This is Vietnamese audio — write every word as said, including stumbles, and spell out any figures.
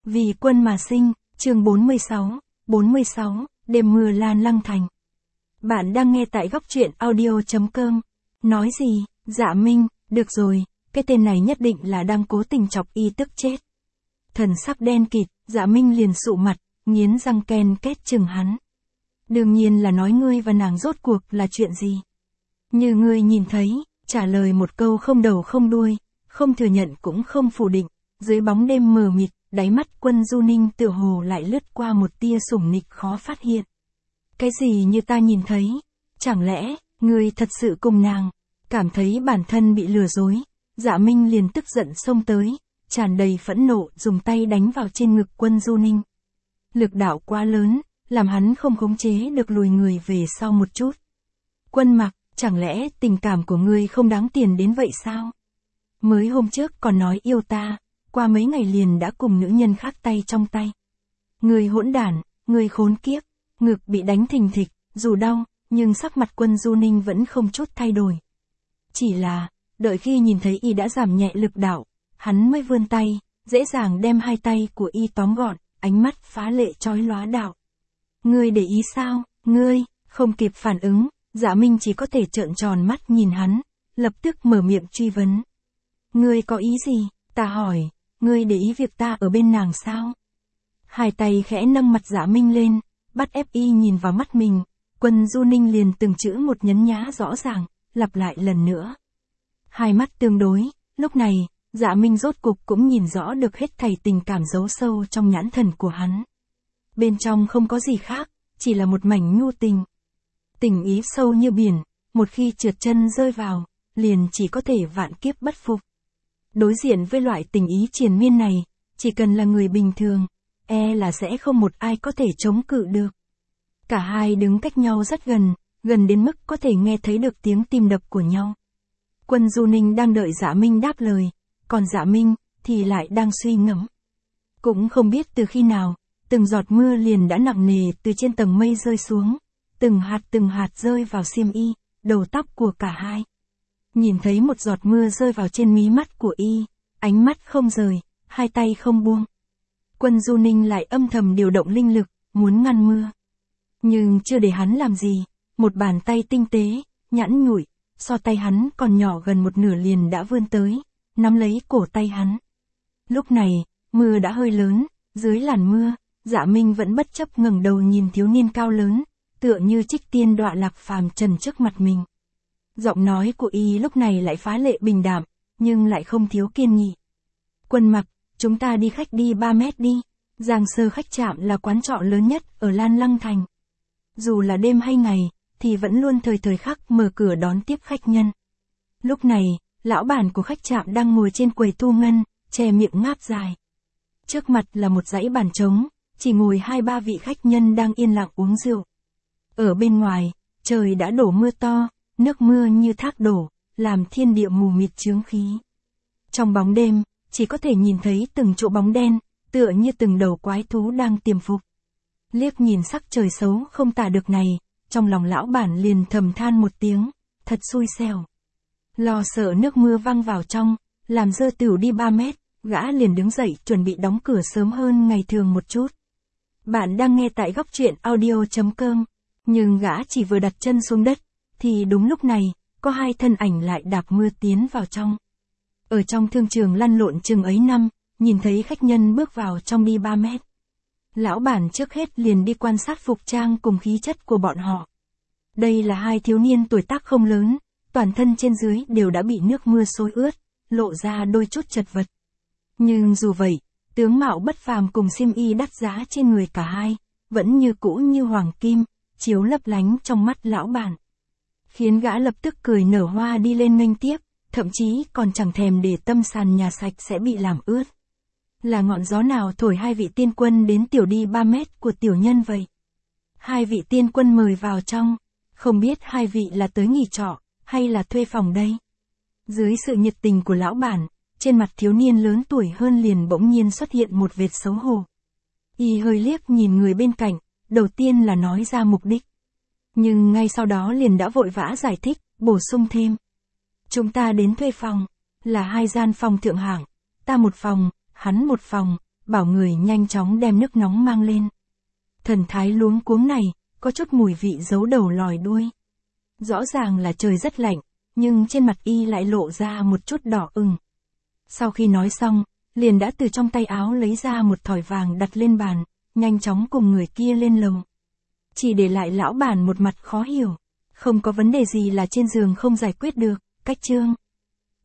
Vì quân mà sinh, chương bốn mươi sáu, bốn mươi sáu, đêm mưa lan Lăng Thành. Bạn đang nghe tại góc truyện audio chấm com. Nói gì, Dạ Minh, được rồi, cái tên này nhất định là đang cố tình chọc y tức chết. Thần sắc đen kịt, Dạ Minh liền sụ mặt, nghiến răng ken két chừng hắn. Đương nhiên là nói ngươi và nàng rốt cuộc là chuyện gì. Như ngươi nhìn thấy, trả lời một câu không đầu không đuôi, không thừa nhận cũng không phủ định, dưới bóng đêm mờ mịt, đáy mắt Quân Du Ninh tựa hồ lại lướt qua một tia sủng nịch khó phát hiện. Cái gì như ta nhìn thấy? Chẳng lẽ, ngươi thật sự cùng nàng, cảm thấy bản thân bị lừa dối? Dạ Minh liền tức giận xông tới, tràn đầy phẫn nộ dùng tay đánh vào trên ngực Quân Du Ninh. Lực đạo quá lớn, làm hắn không khống chế được lùi người về sau một chút. Quân Mặc, chẳng lẽ tình cảm của ngươi không đáng tiền đến vậy sao? Mới hôm trước còn nói yêu ta, qua mấy ngày liền đã cùng nữ nhân khác tay trong tay. Ngươi hỗn đản, ngươi khốn kiếp, ngực bị đánh thình thịch, dù đau, nhưng sắc mặt Quân Du Ninh vẫn không chút thay đổi. Chỉ là, đợi khi nhìn thấy y đã giảm nhẹ lực đạo, hắn mới vươn tay, dễ dàng đem hai tay của y tóm gọn, ánh mắt phá lệ chói lóa đạo. Ngươi để ý sao, ngươi, không kịp phản ứng, Dạ Minh chỉ có thể trợn tròn mắt nhìn hắn, lập tức mở miệng truy vấn. Ngươi có ý gì, ta hỏi, ngươi để ý việc ta ở bên nàng sao? Hai tay khẽ nâng mặt Dạ Minh lên, bắt ép y nhìn vào mắt mình, Quân Du Ninh liền từng chữ một nhấn nhá rõ ràng, lặp lại lần nữa. Hai mắt tương đối, lúc này, Dạ Minh rốt cục cũng nhìn rõ được hết thảy tình cảm giấu sâu trong nhãn thần của hắn. Bên trong không có gì khác, chỉ là một mảnh nhu tình. Tình ý sâu như biển, một khi trượt chân rơi vào, liền chỉ có thể vạn kiếp bất phục. Đối diện với loại tình ý triền miên này, chỉ cần là người bình thường, e là sẽ không một ai có thể chống cự được. Cả hai đứng cách nhau rất gần, gần đến mức có thể nghe thấy được tiếng tim đập của nhau. Quân Du Ninh đang đợi Dạ Minh đáp lời, còn Dạ Minh thì lại đang suy ngẫm. Cũng không biết từ khi nào, từng giọt mưa liền đã nặng nề từ trên tầng mây rơi xuống, từng hạt từng hạt rơi vào xiêm y, đầu tóc của cả hai. Nhìn thấy một giọt mưa rơi vào trên mí mắt của y, ánh mắt không rời, hai tay không buông. Quân Du Ninh lại âm thầm điều động linh lực, muốn ngăn mưa. Nhưng chưa để hắn làm gì, một bàn tay tinh tế, nhẵn nhụi, so tay hắn còn nhỏ gần một nửa liền đã vươn tới, nắm lấy cổ tay hắn. Lúc này, mưa đã hơi lớn, dưới làn mưa, Dạ Minh vẫn bất chấp ngẩng đầu nhìn thiếu niên cao lớn, tựa như trích tiên đọa lạc phàm trần trước mặt mình. Giọng nói của y lúc này lại phá lệ bình đạm, nhưng lại không thiếu kiên nghị. Quân Mặc, chúng ta đi khách đi ba mét đi. Giang Sơ khách trạm là quán trọ lớn nhất ở Lan Lăng Thành. Dù là đêm hay ngày, thì vẫn luôn thời thời khắc mở cửa đón tiếp khách nhân. Lúc này, lão bản của khách trạm đang ngồi trên quầy thu ngân, che miệng ngáp dài. Trước mặt là một dãy bàn trống, chỉ ngồi hai ba vị khách nhân đang yên lặng uống rượu. Ở bên ngoài, trời đã đổ mưa to, nước mưa như thác đổ, làm thiên địa mù mịt chướng khí. Trong bóng đêm, chỉ có thể nhìn thấy từng chỗ bóng đen, tựa như từng đầu quái thú đang tiềm phục. Liếc nhìn sắc trời xấu không tả được này, trong lòng lão bản liền thầm than một tiếng, thật xui xẻo. Lo sợ nước mưa văng vào trong, làm dơ tửu đi ba mét, gã liền đứng dậy chuẩn bị đóng cửa sớm hơn ngày thường một chút. Bạn đang nghe tại góc truyện audio chấm com, nhưng gã chỉ vừa đặt chân xuống đất, thì đúng lúc này, có hai thân ảnh lại đạp mưa tiến vào trong. Ở trong thương trường lăn lộn chừng ấy năm, nhìn thấy khách nhân bước vào trong đi ba mét. Lão bản trước hết liền đi quan sát phục trang cùng khí chất của bọn họ. Đây là hai thiếu niên tuổi tác không lớn, toàn thân trên dưới đều đã bị nước mưa xối ướt, lộ ra đôi chút chật vật. Nhưng dù vậy, tướng mạo bất phàm cùng xiêm y đắt giá trên người cả hai, vẫn như cũ như hoàng kim, chiếu lấp lánh trong mắt lão bản. Khiến gã lập tức cười nở hoa đi lên nghênh tiếp, thậm chí còn chẳng thèm để tâm sàn nhà sạch sẽ bị làm ướt. Là ngọn gió nào thổi hai vị tiên quân đến tiểu đi ba mét của tiểu nhân vậy? Hai vị tiên quân mời vào trong, không biết hai vị là tới nghỉ trọ, hay là thuê phòng đây? Dưới sự nhiệt tình của lão bản, trên mặt thiếu niên lớn tuổi hơn liền bỗng nhiên xuất hiện một vệt xấu hổ. Y hơi liếc nhìn người bên cạnh, đầu tiên là nói ra mục đích. Nhưng ngay sau đó liền đã vội vã giải thích, bổ sung thêm. Chúng ta đến thuê phòng, là hai gian phòng thượng hạng, ta một phòng, hắn một phòng, bảo người nhanh chóng đem nước nóng mang lên. Thần thái luống cuống này, có chút mùi vị giấu đầu lòi đuôi. Rõ ràng là trời rất lạnh, nhưng trên mặt y lại lộ ra một chút đỏ ửng. Sau khi nói xong, liền đã từ trong tay áo lấy ra một thỏi vàng đặt lên bàn, nhanh chóng cùng người kia lên lầu. Chỉ để lại lão bản một mặt khó hiểu. Không có vấn đề gì là trên giường không giải quyết được, Cách Trương.